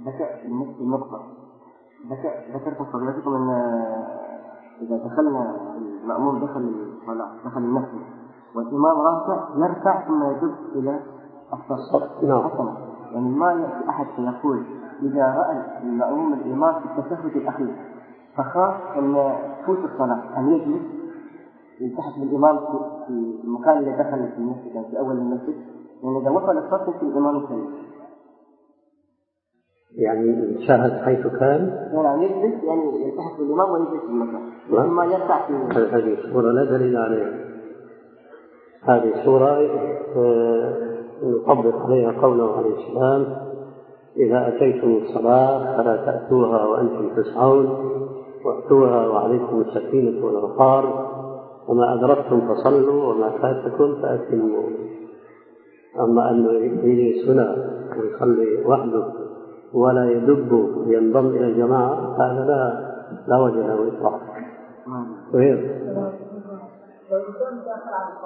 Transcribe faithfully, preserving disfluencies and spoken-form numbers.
ذكر النقطة ذكرت فضيلتكم أن إذا دخلنا المأموم دخل الصلاة دخل المسجد والإمام راكع يركع ثم يدب إلى الصف. نعم. حسنا، يعني ما يأتي أحد فيقول إذا رأى المأموم الإمام في التشهد الأخير فخاف أن تفوت الصلاة أن يجلس يلتحق بالإمام في المكان اللي دخل في المسجد يعني في أول المسجد، لأن إذا وصل الصف في الإمام الكريم يعني شاهد حيث كان يعني يجلس يعني يلتحق بالإمام ويجلس في المكان ثم يركع في هذه الصورة لا دليل عليها. هذه صورة نطبق عليها قوله عليه السلام إذا أتيتم الصلاة فلا تأتوها وأنتم تسعون وأتوها وعليكم السكينة والوقار وما أدركتم فصلوا وما فاتكم فأتموا. أما أنه يجلس هنا ويصلي وحده ولا يدب وينضم إلى الجماعة هذا لا لا وجه له إطلاقا.